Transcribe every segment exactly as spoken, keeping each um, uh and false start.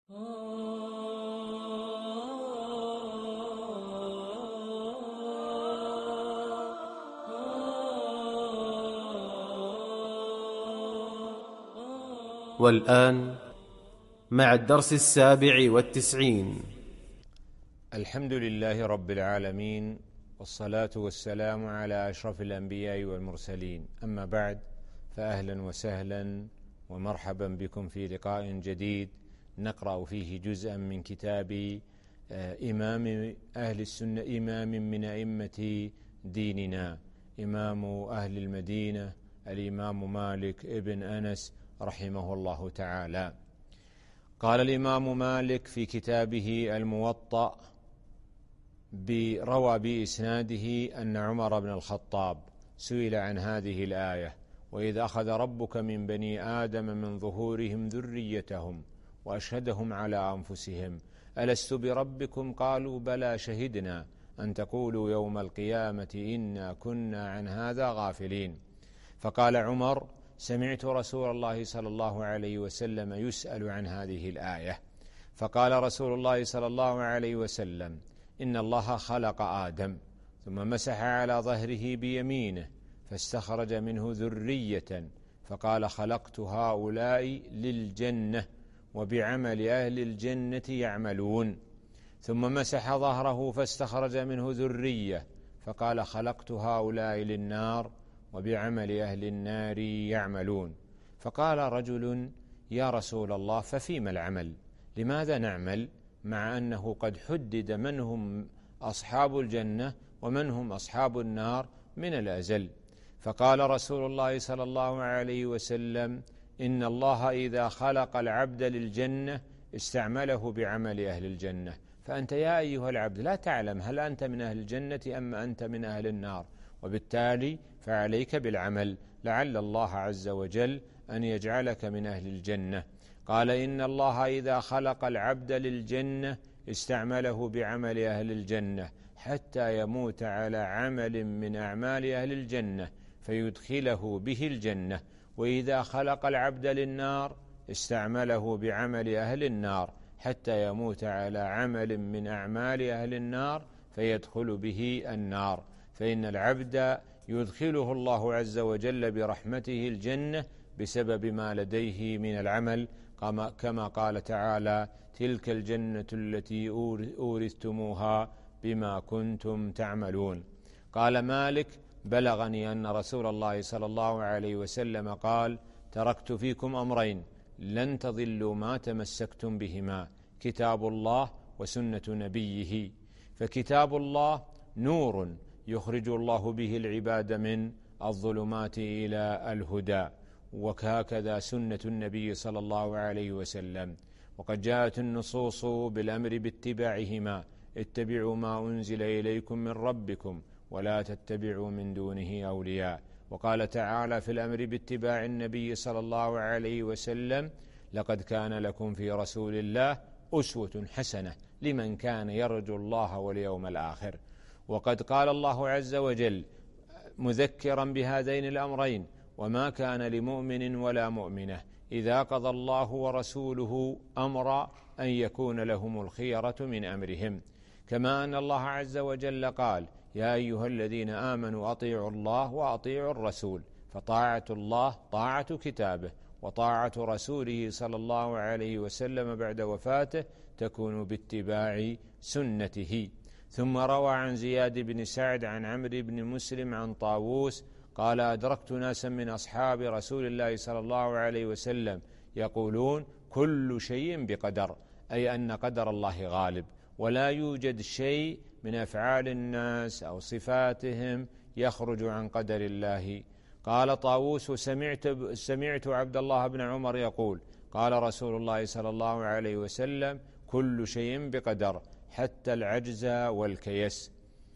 والآن مع الدرس السابع والتسعين. الحمد لله رب العالمين، والصلاة والسلام على أشرف الأنبياء والمرسلين، أما بعد، فأهلا وسهلا ومرحبا بكم في لقاء جديد نقرأ فيه جزءا من كتاب إمام أهل السنة، إمام من أئمة ديننا، إمام أهل المدينة، الإمام مالك ابن أنس رحمه الله تعالى. قال الإمام مالك في كتابه الموطأ: روى بإسناده أن عمر بن الخطاب سئل عن هذه الآية: وإذ أخذ ربك من بني آدم من ظهورهم ذريتهم وأشهدهم على أنفسهم ألست بربكم قالوا بلى شهدنا أن تقولوا يوم القيامة إنا كنا عن هذا غافلين. فقال عمر: سمعت رسول الله صلى الله عليه وسلم يسأل عن هذه الآية، فقال رسول الله صلى الله عليه وسلم: إن الله خلق آدم ثم مسح على ظهره بيمينه فاستخرج منه ذرية، فقال: خلقت هؤلاء للجنة وبعمل أهل الجنة يعملون. ثم مسح ظهره فاستخرج منه ذرية، فقال: خلقت هؤلاء للنار وبعمل أهل النار يعملون. فقال رجل: يا رسول الله، ففيما العمل؟ لماذا نعمل مع أنه قد حدد من هم أصحاب الجنة ومن هم أصحاب النار من الأزل؟ فقال رسول الله صلى الله عليه وسلم: إن الله إذا خلق العبد للجنة استعمله بعمل أهل الجنة، فأنت يا أيها العبد لا تعلم هل أنت من أهل الجنة أم أنت من أهل النار، وبالتالي فعليك بالعمل لعل الله عز وجل أن يجعلك من أهل الجنة. قال: إن الله إذا خلق العبد للجنة استعمله بعمل أهل الجنة حتى يموت على عمل من أعمال أهل الجنة فيدخله به الجنة، وإذا خلق العبد للنار استعمله بعمل أهل النار حتى يموت على عمل من أعمال أهل النار فيدخل به النار. فإن العبد يدخله الله عز وجل برحمته الجنة بسبب ما لديه من العمل، كما قال تعالى: تلك الجنة التي أورثتموها بما كنتم تعملون. قال مالك: بلغني أن رسول الله صلى الله عليه وسلم قال: تركت فيكم أمرين لن تضلوا ما تمسكتم بهما، كتاب الله وسنة نبيه. فكتاب الله نور يخرج الله به العباد من الظلمات إلى الهدى، وهكذا سنة النبي صلى الله عليه وسلم. وقد جاءت النصوص بالأمر باتباعهما: اتبعوا ما أنزل إليكم من ربكم ولا تتبعوا من دونه أولياء. وقال تعالى في الأمر باتباع النبي صلى الله عليه وسلم: لقد كان لكم في رسول الله أسوة حسنة لمن كان يرجو الله واليوم الآخر. وقد قال الله عز وجل مذكرا بهذين الأمرين: وما كان لمؤمن ولا مؤمنة إذا قضى الله ورسوله أمرا أن يكون لهم الخيرة من أمرهم. كما أن الله عز وجل قال: يا أيها الذين آمنوا أطيعوا الله وأطيعوا الرسول. فطاعة الله طاعة كتابه، وطاعة رسوله صلى الله عليه وسلم بعد وفاته تكون باتباع سنته. ثم روى عن زياد بن سعد عن عمرو بن مسلم عن طاووس قال: أدركت ناسا من أصحاب رسول الله صلى الله عليه وسلم يقولون: كل شيء بقدر، أي أن قدر الله غالب، ولا يوجد شيء من أفعال الناس أو صفاتهم يخرج عن قدر الله. قال طاووس: سمعت, سمعت عبد الله بن عمر يقول: قال رسول الله صلى الله عليه وسلم: كل شيء بقدر حتى العجز والكيس.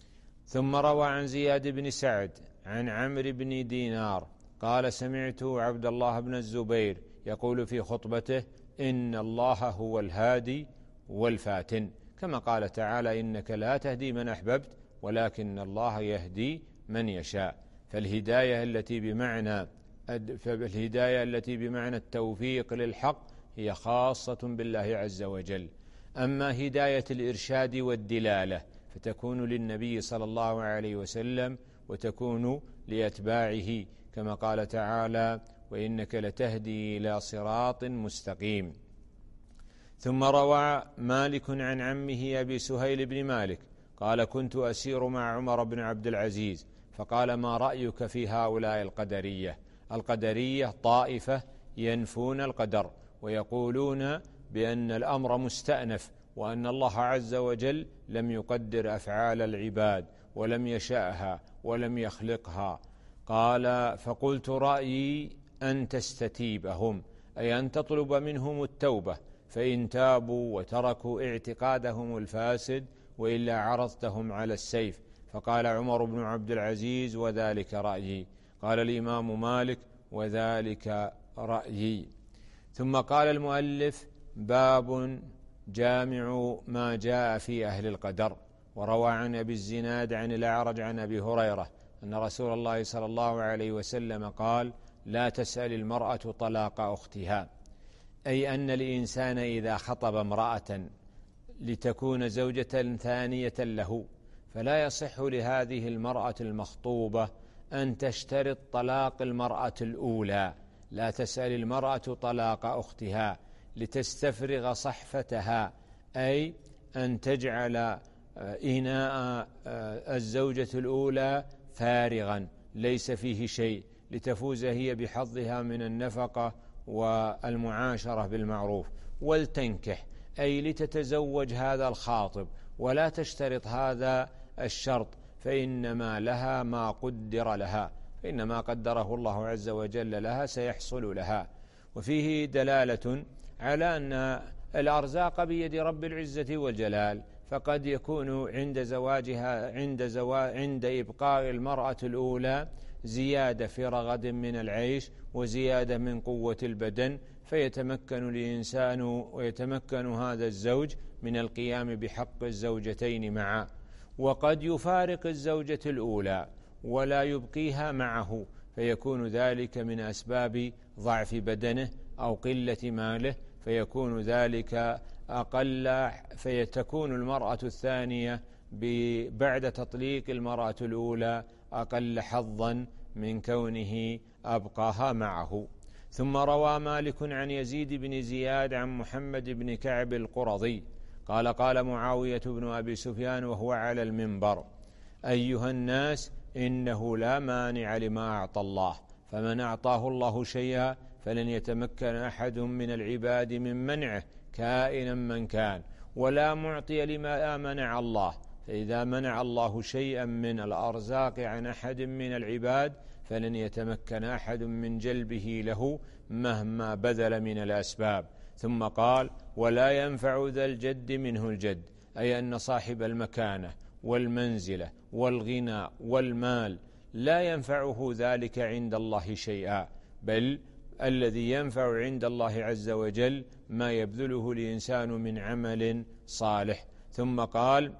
ثم روى عن زياد بن سعد عن عمرو بن دينار قال: سمعت عبد الله بن الزبير يقول في خطبته: إن الله هو الهادي والفاتن، كما قال تعالى: إنك لا تهدي من أحببت ولكن الله يهدي من يشاء. فالهداية التي بمعنى فالهداية التي بمعنى التوفيق للحق هي خاصة بالله عز وجل. أما هداية الإرشاد والدلالة فتكون للنبي صلى الله عليه وسلم وتكون لأتباعه، كما قال تعالى: وإنك لتهدي إلى صراط مستقيم. ثم روى مالك عن عمه أبي سهيل بن مالك قال: كنت أسير مع عمر بن عبد العزيز فقال: ما رأيك في هؤلاء القدرية؟ القدرية طائفة ينفون القدر ويقولون بأن الأمر مستأنف، وأن الله عز وجل لم يقدر أفعال العباد ولم يشأها ولم يخلقها. قال: فقلت: رأيي أن تستتيبهم، أي أن تطلب منهم التوبة، فإن تابوا وتركوا اعتقادهم الفاسد وإلا عرضتهم على السيف. فقال عمر بن عبد العزيز: وذلك رأيي. قال الإمام مالك: وذلك رأيي. ثم قال المؤلف: باب جامع ما جاء في أهل القدر. وروى عن أبي الزناد عن الأعرج عن أبي هريرة أن رسول الله صلى الله عليه وسلم قال: لا تسأل المرأة طلاق أختها، أي أن الإنسان إذا خطب امرأة لتكون زوجة ثانية له فلا يصح لهذه المرأة المخطوبة أن تشترط طلاق المرأة الأولى. لا تسأل المرأة طلاق أختها لتستفرغ صحفتها، أي أن تجعل إناء الزوجة الأولى فارغا ليس فيه شيء، لتفوز هي بحظها من النفقة والمعاشرة بالمعروف. ولتنكح، أي لتتزوج هذا الخاطب، ولا تشترط هذا الشرط، فإنما لها ما قدر لها، فإنما قدره الله عز وجل لها سيحصل لها. وفيه دلالة على أن الأرزاق بيد رب العزة والجلال، فقد يكون عند زواجها عند زواج عند إبقاء المرأة الأولى زيادة في رغد من العيش وزيادة من قوة البدن، فيتمكن الإنسان ويتمكن هذا الزوج من القيام بحق الزوجتين معا. وقد يفارق الزوجة الأولى ولا يبقيها معه، فيكون ذلك من أسباب ضعف بدنه أو قلة ماله، فيكون ذلك أقل، فيتكون المرأة الثانية بعد تطليق المرأة الأولى أقل حظا من كونه أبقاها معه. ثم روى مالك عن يزيد بن زياد عن محمد بن كعب القرظي قال: قال معاوية بن أبي سفيان وهو على المنبر: أيها الناس، إنه لا مانع لما أعطى الله، فمن أعطاه الله شيئا فلن يتمكن أحد من العباد من منعه كائنا من كان، ولا معطي لما منع الله، فإذا منع الله شيئا من الأرزاق عن أحد من العباد فلن يتمكن أحد من جلبه له مهما بذل من الأسباب. ثم قال: ولا ينفع ذا الجد منه الجد، أي أن صاحب المكانة والمنزلة والغنى والمال لا ينفعه ذلك عند الله شيئا، بل الذي ينفع عند الله عز وجل ما يبذله الإنسان من عمل صالح. ثم قال: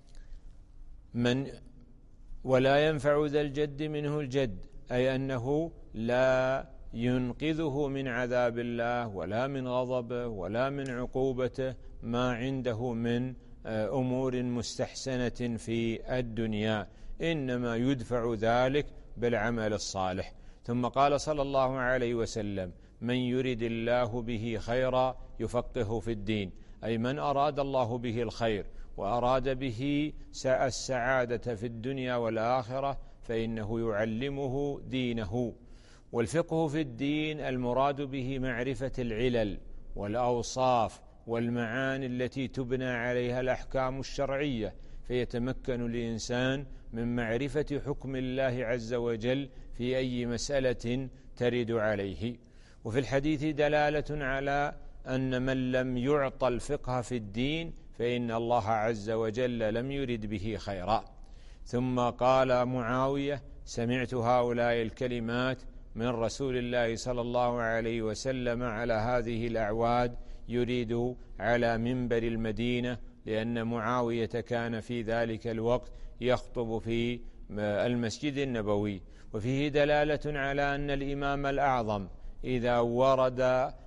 من ولا ينفع ذا الجد منه الجد، أي أنه لا ينقذه من عذاب الله ولا من غضبه ولا من عقوبته ما عنده من أمور مستحسنة في الدنيا، إنما يدفع ذلك بالعمل الصالح. ثم قال صلى الله عليه وسلم: من يرد الله به خيرا يفقهه في الدين، أي من أراد الله به الخير وأراد به السعادة في الدنيا والآخرة فإنه يعلمه دينه. والفقه في الدين المراد به معرفة العلل والأوصاف والمعاني التي تبنى عليها الأحكام الشرعية، فيتمكن الإنسان من معرفة حكم الله عز وجل في أي مسألة ترد عليه. وفي الحديث دلالة على أن من لم يعطى الفقه في الدين فإن الله عز وجل لم يرد به خيرا. ثم قال معاوية: سمعت هؤلاء الكلمات من رسول الله صلى الله عليه وسلم على هذه الأعواد يريد على منبر المدينة، لأن معاوية كان في ذلك الوقت يخطب في المسجد النبوي. وفيه دلالة على أن الإمام الأعظم إذا ورد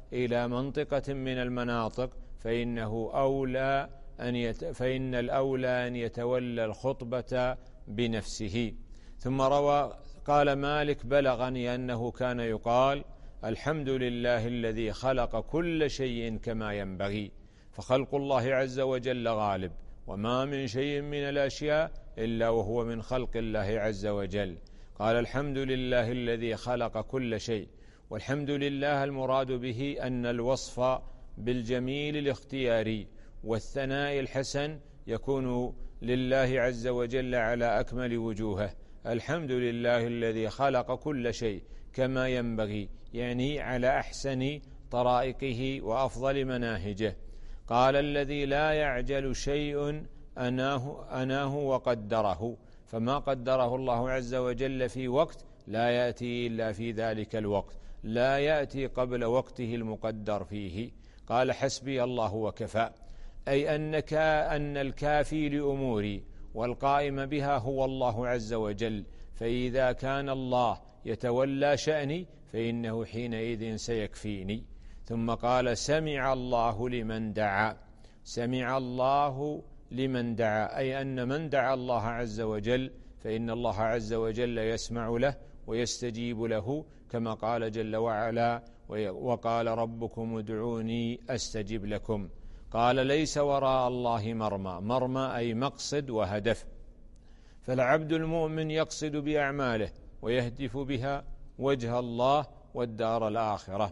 إلى منطقة من المناطق فإنه أولى أن يت... فإن الأولى أن يتولى الخطبة بنفسه. ثم روى قال مالك بلغني أنه كان يقال الحمد لله الذي خلق كل شيء كما ينبغي، فخلق الله عز وجل غالب، وما من شيء من الأشياء إلا وهو من خلق الله عز وجل. قال الحمد لله الذي خلق كل شيء، والحمد لله المراد به أن الوصف بالجميل الاختياري والثناء الحسن يكون لله عز وجل على أكمل وجوهه. الحمد لله الذي خلق كل شيء كما ينبغي، يعني على أحسن طرائقه وأفضل مناهجه. قال الذي لا يعجل شيء أناه, أناه وقدره، فما قدره الله عز وجل في وقت لا يأتي إلا في ذلك الوقت، لا يأتي قبل وقته المقدر فيه. قال حسبي الله وكفى، أي أنك أن الكافي لأموري والقائم بها هو الله عز وجل، فإذا كان الله يتولى شأني فإنه حينئذ سيكفيني. ثم قال سمع الله لمن دعا، سمع الله لمن دعا، أي أن من دعا الله عز وجل فإن الله عز وجل يسمع له ويستجيب له، كما قال جل وعلا وقال ربكم ادعوني أستجب لكم. قال ليس وراء الله مرمى، مرمى أي مقصد وهدف، فالعبد المؤمن يقصد بأعماله ويهدف بها وجه الله والدار الآخرة.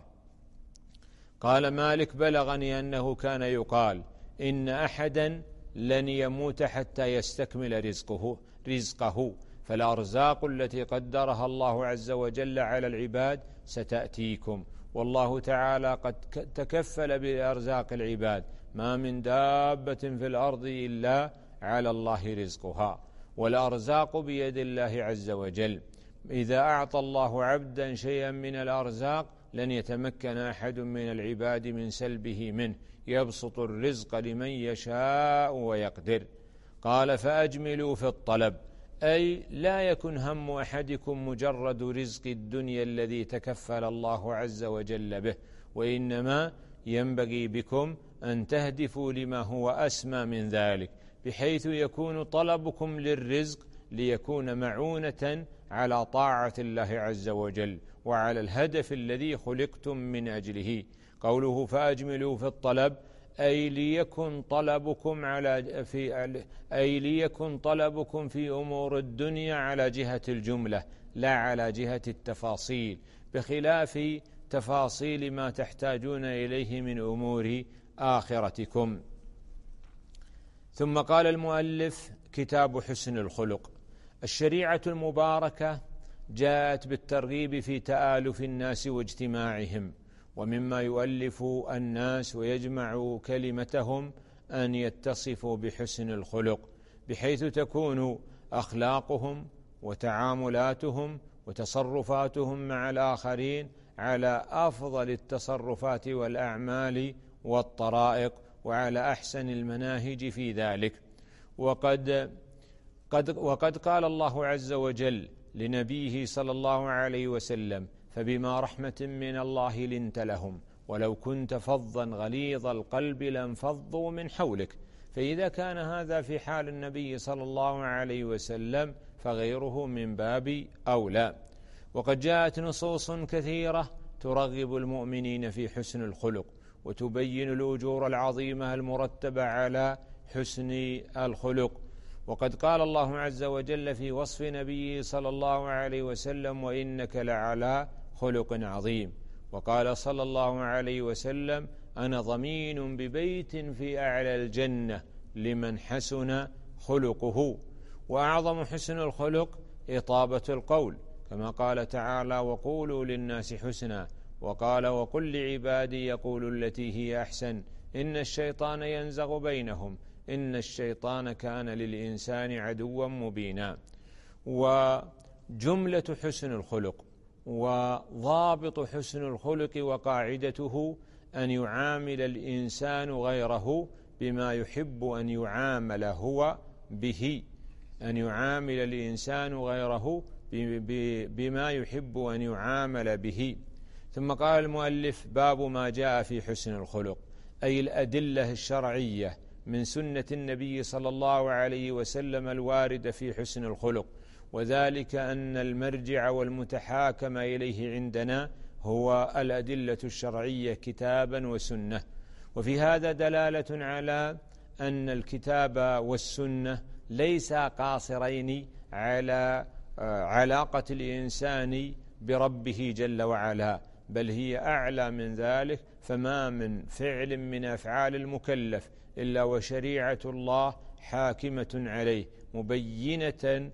قال مالك بلغني أنه كان يقال إن أحدا لن يموت حتى يستكمل رزقه رزقه فالأرزاق التي قدرها الله عز وجل على العباد ستأتيكم، والله تعالى قد تكفل بأرزاق العباد، ما من دابة في الأرض إلا على الله رزقها، والأرزاق بيد الله عز وجل. إذا أعطى الله عبدا شيئا من الأرزاق لن يتمكن أحد من العباد من سلبه منه، يبسط الرزق لمن يشاء ويقدر. قال فأجملوا في الطلب، أي لا يكن هم أحدكم مجرد رزق الدنيا الذي تكفل الله عز وجل به، وإنما ينبغي بكم أن تهدفوا لما هو أسمى من ذلك، بحيث يكون طلبكم للرزق ليكون معونة على طاعة الله عز وجل وعلى الهدف الذي خلقتم من أجله. قوله فأجملوا في الطلب أي ليكن طلبكم على في أي ليكن طلبكم في أمور الدنيا على جهة الجملة لا على جهة التفاصيل، بخلاف تفاصيل ما تحتاجون إليه من أمور آخرتكم. ثم قال المؤلف كتاب حسن الخلق. الشريعة المباركة جاءت بالترغيب في تآلف الناس واجتماعهم، ومما يؤلف الناس ويجمع كلمتهم أن يتصفوا بحسن الخلق، بحيث تكون أخلاقهم وتعاملاتهم وتصرفاتهم مع الآخرين على أفضل التصرفات والأعمال والطرائق وعلى أحسن المناهج في ذلك. وقد قد وقد قال الله عز وجل لنبيه صلى الله عليه وسلم فبما رحمة من الله لنت لهم ولو كنت فظا غليظ القلب لانفضوا من حولك. فإذا كان هذا في حال النبي صلى الله عليه وسلم فغيره من باب أولى. وقد جاءت نصوص كثيرة ترغب المؤمنين في حسن الخلق وتبين الأجور العظيمة المرتبة على حسن الخلق. وقد قال الله عز وجل في وصف نبيه صلى الله عليه وسلم وإنك لعلى خلق عظيم. وقال صلى الله عليه وسلم أنا ضمين ببيت في أعلى الجنة لمن حسن خلقه. وأعظم حسن الخلق إطابة القول، كما قال تعالى وقولوا للناس حسنا، وقال وقل لعبادي يقولوا التي هي أحسن إن الشيطان ينزغ بينهم إن الشيطان كان للإنسان عدوا مبينا. وجملة حسن الخلق وضابط حسن الخلق وقاعدته أن يعامل الإنسان غيره بما يحب أن يعامل هو به، أن يعامل الإنسان غيره بما يحب أن يعامل به. ثم قال المؤلف: باب ما جاء في حسن الخلق، أي الأدلة الشرعية من سنة النبي صلى الله عليه وسلم الواردة في حسن الخلق، وذلك أن المرجع والمتحاكم إليه عندنا هو الأدلة الشرعية كتابا وسنة. وفي هذا دلالة على أن الكتاب والسنة ليسا قاصرين على علاقة الإنسان بربه جل وعلا، بل هي أعلى من ذلك. فما من فعل من أفعال المكلف إلا وشريعة الله حاكمة عليه مبينة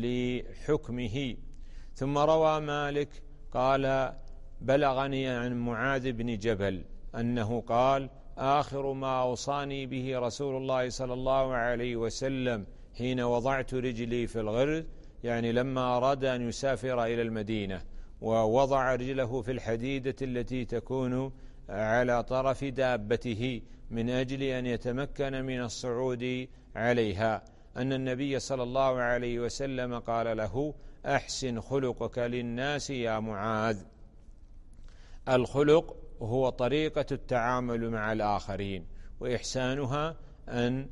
لحكمه. ثم روى مالك قال: بلغني عن معاذ بن جبل أنه قال: آخر ما أوصاني به رسول الله صلى الله عليه وسلم حين وضعت رجلي في الغرز، يعني لما أراد أن يسافر إلى المدينة ووضع رجله في الحديدة التي تكون على طرف دابته من أجل أن يتمكن من الصعود عليها، أن النبي صلى الله عليه وسلم قال له: أحسن خلقك للناس يا معاذ. الخلق هو طريقة التعامل مع الآخرين، وإحسانها أن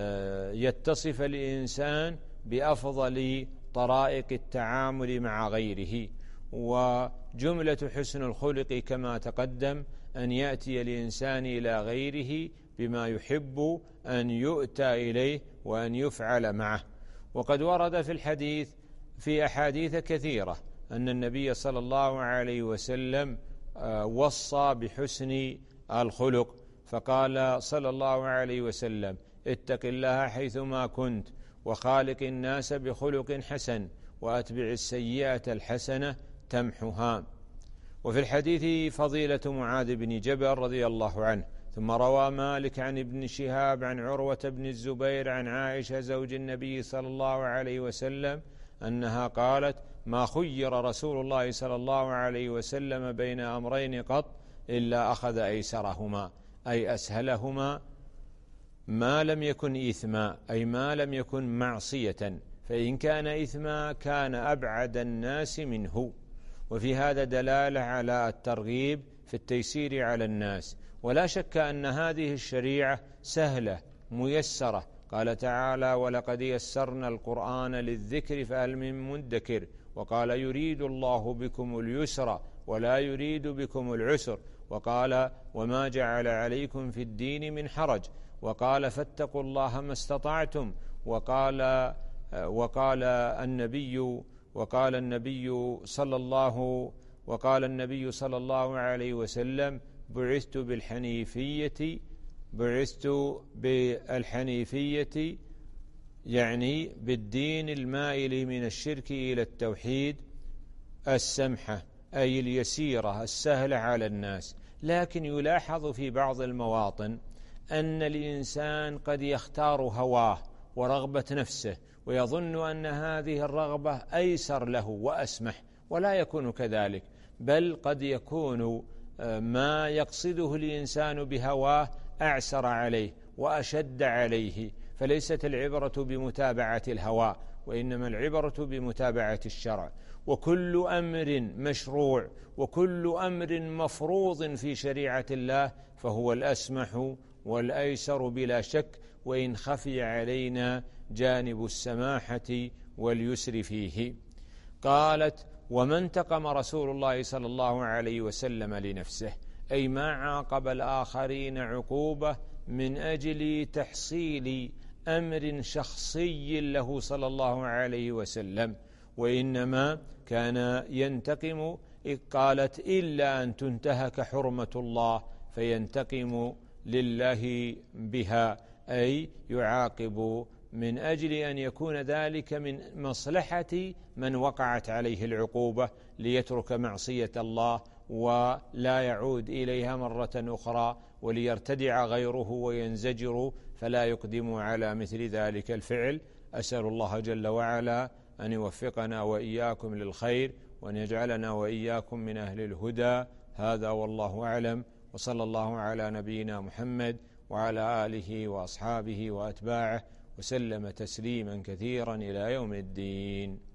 يتصف الإنسان بأفضل طرائق التعامل مع غيره. وجملة حسن الخلق كما تقدم أن يأتي الإنسان إلى غيره بما يحب أن يؤتى إليه وأن يفعل معه. وقد ورد في الحديث في أحاديث كثيرة أن النبي صلى الله عليه وسلم وصى بحسن الخلق، فقال صلى الله عليه وسلم: اتق الله حيثما كنت، وخالق الناس بخلق حسن، وأتبع السيئة الحسنة تمحها. وفي الحديث فضيلة معاذ بن جبل رضي الله عنه. ثم روى مالك عن ابن شهاب عن عروة بن الزبير عن عائشة زوج النبي صلى الله عليه وسلم أنها قالت: ما خير رسول الله صلى الله عليه وسلم بين أمرين قط إلا أخذ أيسرهما، أي أسهلهما، ما لم يكن إثما، أي ما لم يكن معصية، فإن كان إثما كان أبعد الناس منه. وفي هذا دلالة على الترغيب في التيسير على الناس. ولا شك أن هذه الشريعة سهلة ميسرة. قال تعالى: ولقد يسرنا القرآن للذكر فهل من مدكر. وقال: يريد الله بكم اليسر ولا يريد بكم العسر. وقال: وما جعل عليكم في الدين من حرج. وقال: فاتقوا الله ما استطعتم. وقال وقال النبي وقال النبي صلى الله وقال النبي صلى الله عليه وسلم: بعثت بالحنيفية بعثت بالحنيفية يعني بالدين المائل من الشرك إلى التوحيد السمحة، أي اليسيرة السهلة على الناس. لكن يلاحظ في بعض المواطن أن الإنسان قد يختار هواه ورغبة نفسه ويظن أن هذه الرغبة أيسر له وأسمح، ولا يكون كذلك، بل قد يكون ما يقصده الإنسان بهواه أعسر عليه وأشد عليه. فليست العبرة بمتابعة الهوى، وإنما العبرة بمتابعة الشرع. وكل أمر مشروع وكل أمر مفروض في شريعة الله فهو الأسمح والأيسر بلا شك، وإن خفي علينا جانب السماحة واليسر فيه. قالت: وما انتقم رسول الله صلى الله عليه وسلم لنفسه، أي ما عاقب الآخرين عقوبة من أجل تحصيل أمر شخصي له صلى الله عليه وسلم، وإنما كان ينتقم. قالت: إلا أن تنتهك حرمة الله فينتقم لله بها، أي يعاقب من أجل أن يكون ذلك من مصلحة من وقعت عليه العقوبة ليترك معصية الله ولا يعود إليها مرة أخرى، وليرتدع غيره وينزجر فلا يقدم على مثل ذلك الفعل. أسأل الله جل وعلا أن يوفقنا وإياكم للخير، وأن يجعلنا وإياكم من أهل الهدى. هذا والله أعلم، وصلى الله على نبينا محمد وعلى آله وأصحابه وأتباعه وسلم تسليما كثيرا إلى يوم الدين.